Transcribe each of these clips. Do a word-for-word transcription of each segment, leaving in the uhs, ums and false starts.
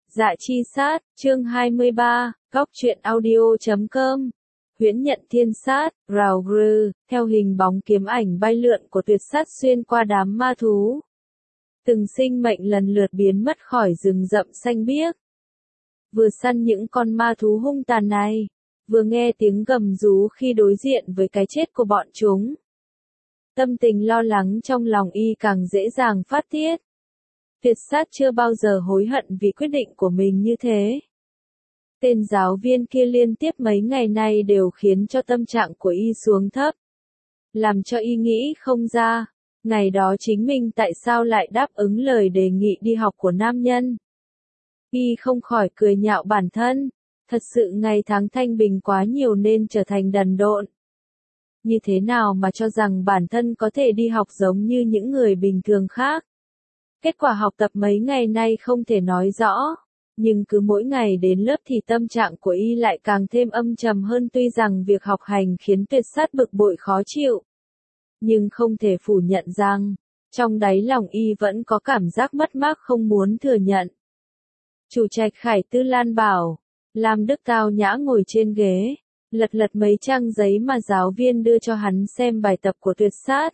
Dạ chi sát, chương hai mươi ba, góc truyện audio chấm com. Huyễn nhận thiên sát, rào grư, theo hình bóng kiếm ảnh bay lượn của tuyệt sát xuyên qua đám ma thú. Từng sinh mệnh lần lượt biến mất khỏi rừng rậm xanh biếc. Vừa săn những con ma thú hung tàn này, vừa nghe tiếng gầm rú khi đối diện với cái chết của bọn chúng. Tâm tình lo lắng trong lòng y càng dễ dàng phát tiết. Tuyệt sát chưa bao giờ hối hận vì quyết định của mình như thế. Tên giáo viên kia liên tiếp mấy ngày nay đều khiến cho tâm trạng của y xuống thấp. Làm cho y nghĩ không ra, ngày đó chính mình tại sao lại đáp ứng lời đề nghị đi học của nam nhân. Y không khỏi cười nhạo bản thân, thật sự ngày tháng thanh bình quá nhiều nên trở thành đần độn. Như thế nào mà cho rằng bản thân có thể đi học giống như những người bình thường khác. Kết quả học tập mấy ngày nay không thể nói rõ, nhưng cứ mỗi ngày đến lớp thì tâm trạng của y lại càng thêm âm trầm hơn. Tuy rằng việc học hành khiến tuyệt sát bực bội khó chịu, nhưng không thể phủ nhận rằng, trong đáy lòng y vẫn có cảm giác mất mát không muốn thừa nhận. Chủ trạch Khải Tư Lan bảo, Lam Đức tao nhã ngồi trên ghế, lật lật mấy trang giấy mà giáo viên đưa cho hắn xem bài tập của tuyệt sát.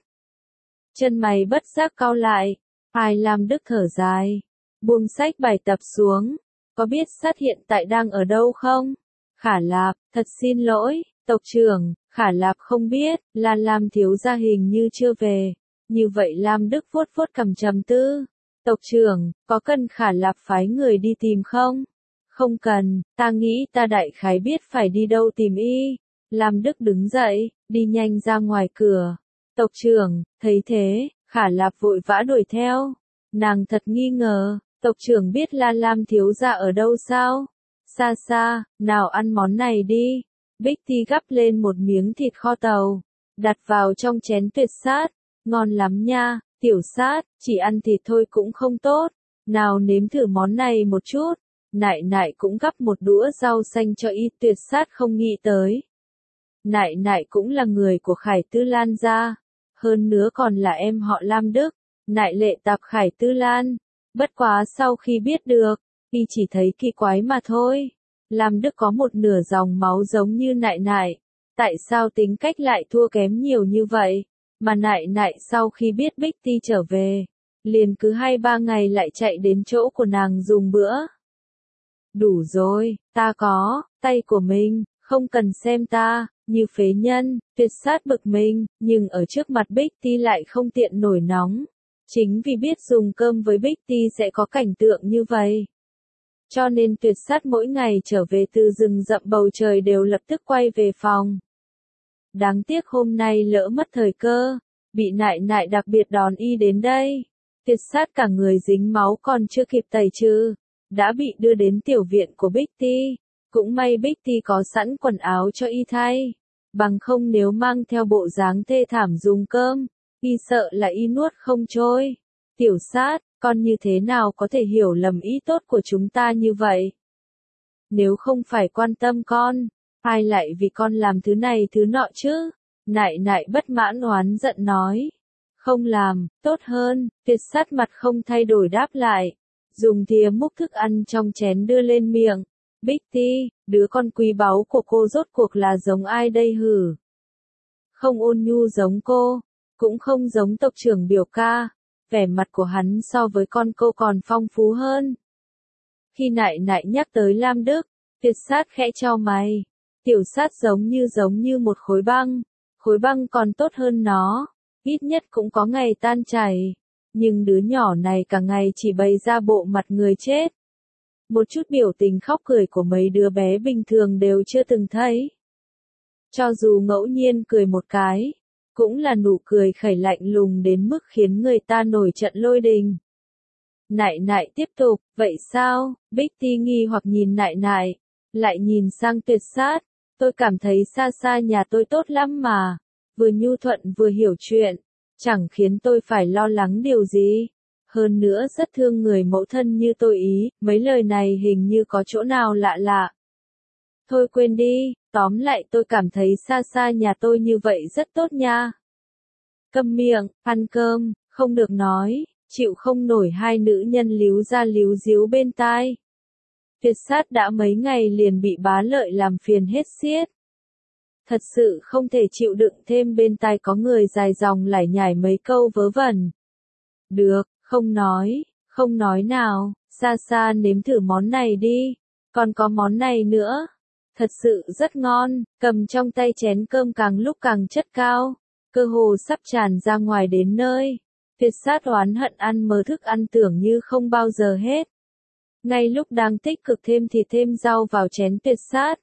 Chân mày bất giác cau lại. Ai Lam Đức thở dài, buông sách bài tập xuống, có biết sát hiện tại đang ở đâu không? Khả Lạp, thật xin lỗi, tộc trưởng, Khả Lạp không biết, là Lam thiếu gia hình như chưa về. Như vậy Lam Đức vuốt vuốt cằm trầm tư. Tộc trưởng, có cần Khả Lạp phái người đi tìm không? Không cần, ta nghĩ ta đại khái biết phải đi đâu tìm y. Lam Đức đứng dậy, đi nhanh ra ngoài cửa. Tộc trưởng, thấy thế, Khả Lạp vội vã đuổi theo. Nàng thật nghi ngờ, tộc trưởng biết La Lam thiếu gia ở đâu sao? Xa xa, nào ăn món này đi. Bích Ti gắp lên một miếng thịt kho tàu, đặt vào trong chén tuyệt sát. Ngon lắm nha, tiểu sát, chỉ ăn thịt thôi cũng không tốt. Nào nếm thử món này một chút. Nại nại cũng gắp một đũa rau xanh cho y. Tuyệt sát không nghĩ tới. Nại nại cũng là người của Khải Tư Lan gia. Hơn nữa còn là em họ Lam Đức, nại lệ tạp Khải Tư Lan. Bất quá sau khi biết được, y chỉ thấy kỳ quái mà thôi. Lam Đức có một nửa dòng máu giống như nại nại. Tại sao tính cách lại thua kém nhiều như vậy? Mà nại nại sau khi biết Bích Ti trở về, liền cứ hai ba ngày lại chạy đến chỗ của nàng dùng bữa. Đủ rồi, ta có, tay của mình, không cần xem ta như phế nhân. Tuyệt sát bực mình, nhưng ở trước mặt Bích Ti lại không tiện nổi nóng. Chính vì biết dùng cơm với Bích Ti sẽ có cảnh tượng như vậy, cho nên tuyệt sát mỗi ngày trở về từ rừng rậm bầu trời đều lập tức quay về phòng. Đáng tiếc hôm nay lỡ mất thời cơ, bị nại nại đặc biệt đón y đến đây. Tuyệt sát cả người dính máu còn chưa kịp tẩy trừ, đã bị đưa đến tiểu viện của Bích Ti. Cũng may Bích Ti có sẵn quần áo cho y thay. Bằng không nếu mang theo bộ dáng thê thảm dùng cơm, y sợ là y nuốt không trôi. Tiểu sát, con như thế nào có thể hiểu lầm ý tốt của chúng ta như vậy? Nếu không phải quan tâm con, ai lại vì con làm thứ này thứ nọ chứ? Nại nại bất mãn oán giận nói. Không làm, tốt hơn. Tuyệt sát mặt không thay đổi đáp lại. Dùng thìa múc thức ăn trong chén đưa lên miệng. Bích Ti, đứa con quý báu của cô rốt cuộc là giống ai đây hử? Không ôn nhu giống cô, cũng không giống tộc trưởng biểu ca. Vẻ mặt của hắn so với con cô còn phong phú hơn. Khi nại nại nhắc tới Lam Đức, tuyệt sát khẽ chau mày. Tiểu sát giống như giống như một khối băng. Khối băng còn tốt hơn nó, ít nhất cũng có ngày tan chảy. Nhưng đứa nhỏ này cả ngày chỉ bày ra bộ mặt người chết. Một chút biểu tình khóc cười của mấy đứa bé bình thường đều chưa từng thấy. Cho dù ngẫu nhiên cười một cái, cũng là nụ cười khẩy lạnh lùng đến mức khiến người ta nổi trận lôi đình. Nại nại tiếp tục, vậy sao? Bích Ti nghi hoặc nhìn nại nại, lại nhìn sang tuyệt sát. Tôi cảm thấy xa xa nhà tôi tốt lắm mà, vừa nhu thuận vừa hiểu chuyện, chẳng khiến tôi phải lo lắng điều gì. Hơn nữa rất thương người mẫu thân như tôi ý. Mấy lời này hình như có chỗ nào lạ lạ. Thôi quên đi, tóm lại tôi cảm thấy xa xa nhà tôi như vậy rất tốt nha. Câm miệng, ăn cơm, không được nói, chịu không nổi hai nữ nhân líu ra líu díu bên tai. Tuyệt sát đã mấy ngày liền bị Bá Lợi làm phiền hết xiết. Thật sự không thể chịu đựng thêm bên tai có người dài dòng lải nhải mấy câu vớ vẩn. Được, không nói, không nói nào, xa xa nếm thử món này đi, còn có món này nữa. Thật sự rất ngon, cầm trong tay chén cơm càng lúc càng chất cao, cơ hồ sắp tràn ra ngoài đến nơi. Tuyệt sát oán hận ăn mớ thức ăn tưởng như không bao giờ hết. Ngay lúc đang tích cực thêm thịt thêm rau vào chén tuyệt sát,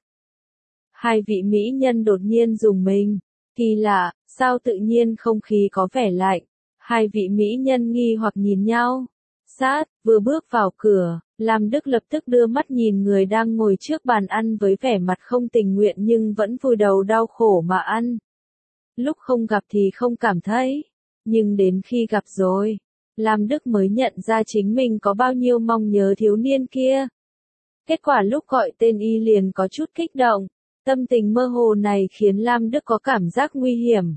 hai vị mỹ nhân đột nhiên rùng mình. Kỳ lạ, sao tự nhiên không khí có vẻ lạnh. Hai vị mỹ nhân nghi hoặc nhìn nhau. Sát, vừa bước vào cửa, Lam Đức lập tức đưa mắt nhìn người đang ngồi trước bàn ăn với vẻ mặt không tình nguyện nhưng vẫn vùi đầu đau khổ mà ăn. Lúc không gặp thì không cảm thấy, nhưng đến khi gặp rồi, Lam Đức mới nhận ra chính mình có bao nhiêu mong nhớ thiếu niên kia. Kết quả lúc gọi tên y liền có chút kích động, tâm tình mơ hồ này khiến Lam Đức có cảm giác nguy hiểm.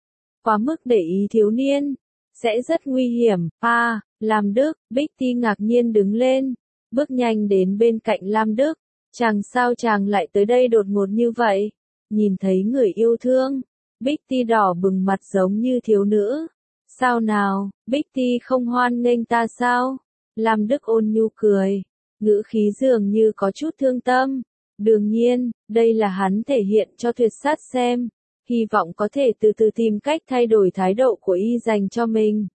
Quá mức để ý thiếu niên, sẽ rất nguy hiểm. À, Lam Đức, Bích Ti ngạc nhiên đứng lên, bước nhanh đến bên cạnh Lam Đức. Chàng sao chàng lại tới đây đột ngột như vậy? Nhìn thấy người yêu thương, Bích Ti đỏ bừng mặt giống như thiếu nữ. Sao nào, Bích Ti không hoan nghênh ta sao? Lam Đức ôn nhu cười, ngữ khí dường như có chút thương tâm. Đương nhiên, đây là hắn thể hiện cho tuyệt sát xem, hy vọng có thể từ từ tìm cách thay đổi thái độ của y dành cho mình.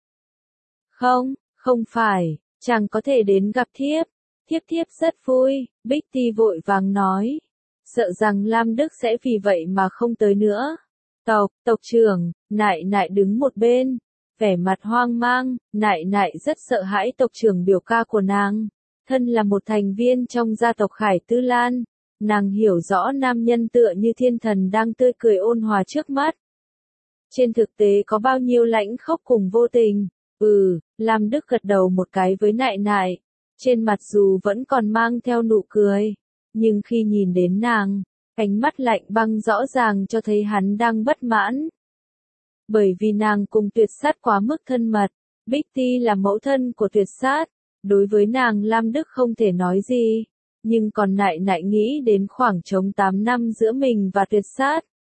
Không, không phải, chàng có thể đến gặp thiếp, thiếp thiếp rất vui, Bích Ti vội vàng nói, sợ rằng Lam Đức sẽ vì vậy mà không tới nữa. Tộc, tộc trưởng, nại nại đứng một bên, vẻ mặt hoang mang, nại nại rất sợ hãi tộc trưởng biểu ca của nàng, thân là một thành viên trong gia tộc Khải Tư Lan. Nàng hiểu rõ nam nhân tựa như thiên thần đang tươi cười ôn hòa trước mắt. Trên thực tế có bao nhiêu lãnh khốc cùng vô tình. Ừ, Lam Đức gật đầu một cái với nại nại. Trên mặt dù vẫn còn mang theo nụ cười. Nhưng khi nhìn đến nàng, ánh mắt lạnh băng rõ ràng cho thấy hắn đang bất mãn. Bởi vì nàng cùng tuyệt sát quá mức thân mật. Bích Ti là mẫu thân của tuyệt sát. Đối với nàng Lam Đức không thể nói gì. Nhưng còn nại nại nghĩ đến khoảng trống tám năm giữa mình và tuyệt sát.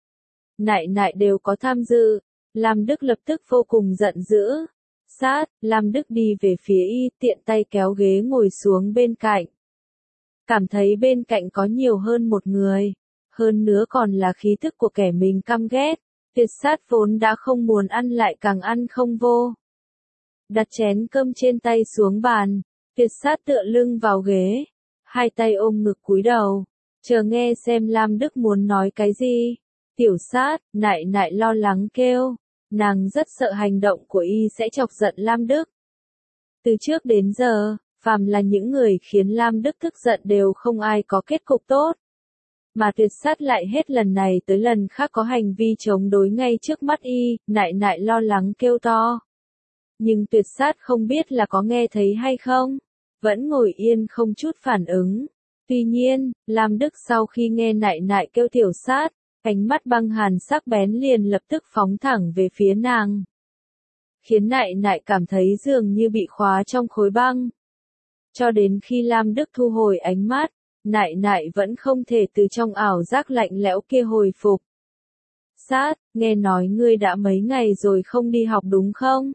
Nại nại đều có tham dự. Lam Đức lập tức vô cùng giận dữ. Sát, Lam Đức đi về phía y, tiện tay kéo ghế ngồi xuống bên cạnh. Cảm thấy bên cạnh có nhiều hơn một người. Hơn nữa còn là khí thức của kẻ mình căm ghét. Tuyệt sát vốn đã không muốn ăn lại càng ăn không vô. Đặt chén cơm trên tay xuống bàn. Tuyệt sát tựa lưng vào ghế. Hai tay ôm ngực cúi đầu, chờ nghe xem Lam Đức muốn nói cái gì. Tiểu sát, nại nại lo lắng kêu, nàng rất sợ hành động của y sẽ chọc giận Lam Đức. Từ trước đến giờ, phàm là những người khiến Lam Đức tức giận đều không ai có kết cục tốt. Mà tuyệt sát lại hết lần này tới lần khác có hành vi chống đối ngay trước mắt y, nại nại lo lắng kêu to. Nhưng tuyệt sát không biết là có nghe thấy hay không. Vẫn ngồi yên không chút phản ứng. Tuy nhiên, Lam Đức sau khi nghe nại nại kêu tiểu sát, ánh mắt băng hàn sắc bén liền lập tức phóng thẳng về phía nàng. Khiến nại nại cảm thấy dường như bị khóa trong khối băng. Cho đến khi Lam Đức thu hồi ánh mắt, nại nại vẫn không thể từ trong ảo giác lạnh lẽo kia hồi phục. Sát, nghe nói ngươi đã mấy ngày rồi không đi học đúng không?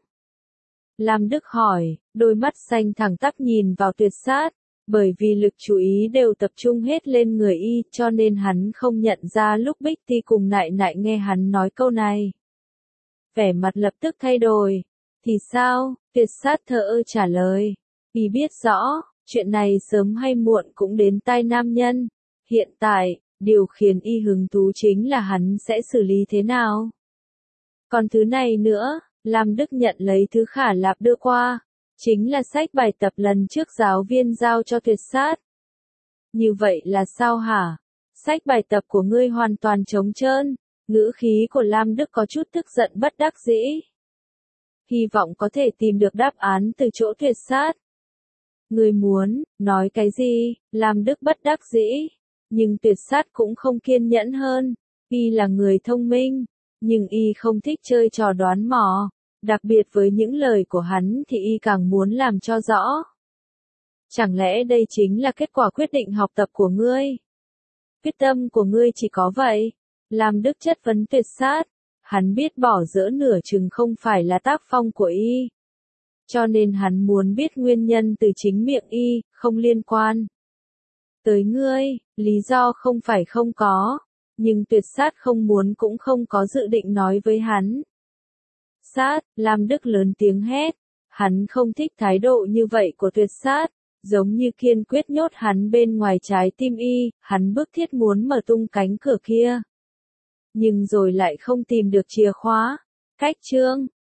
Lam Đức hỏi, đôi mắt xanh thẳng tắp nhìn vào tuyệt sát, bởi vì lực chú ý đều tập trung hết lên người y, cho nên hắn không nhận ra lúc Bích Ti cùng nại nại nghe hắn nói câu này. Vẻ mặt lập tức thay đổi. Thì sao? Tuyệt sát thờ ơ trả lời. Y biết rõ, chuyện này sớm hay muộn cũng đến tai nam nhân. Hiện tại, điều khiến y hứng thú chính là hắn sẽ xử lý thế nào. Còn thứ này nữa. Lam Đức nhận lấy thứ Khả Lạp đưa qua, chính là sách bài tập lần trước giáo viên giao cho tuyệt sát. Như vậy là sao hả? Sách bài tập của ngươi hoàn toàn trống trơn, ngữ khí của Lam Đức có chút tức giận bất đắc dĩ. Hy vọng có thể tìm được đáp án từ chỗ tuyệt sát. Ngươi muốn, nói cái gì? Lam Đức bất đắc dĩ, nhưng tuyệt sát cũng không kiên nhẫn hơn, y là người thông minh, nhưng y không thích chơi trò đoán mò. Đặc biệt với những lời của hắn thì y càng muốn làm cho rõ. Chẳng lẽ đây chính là kết quả quyết định học tập của ngươi? Quyết tâm của ngươi chỉ có vậy? Lam Đức chất vấn Tuyệt Sát. Hắn biết bỏ dỡ nửa chừng không phải là tác phong của y. Cho nên hắn muốn biết nguyên nhân từ chính miệng y, không liên quan tới ngươi, lý do không phải không có. Nhưng Tuyệt Sát không muốn cũng không có dự định nói với hắn. Sát, Lam Đức lớn tiếng hét. Hắn không thích thái độ như vậy của Tuyệt Sát, giống như kiên quyết nhốt hắn bên ngoài trái tim y, hắn bức thiết muốn mở tung cánh cửa kia. Nhưng rồi lại không tìm được chìa khóa. Cách chương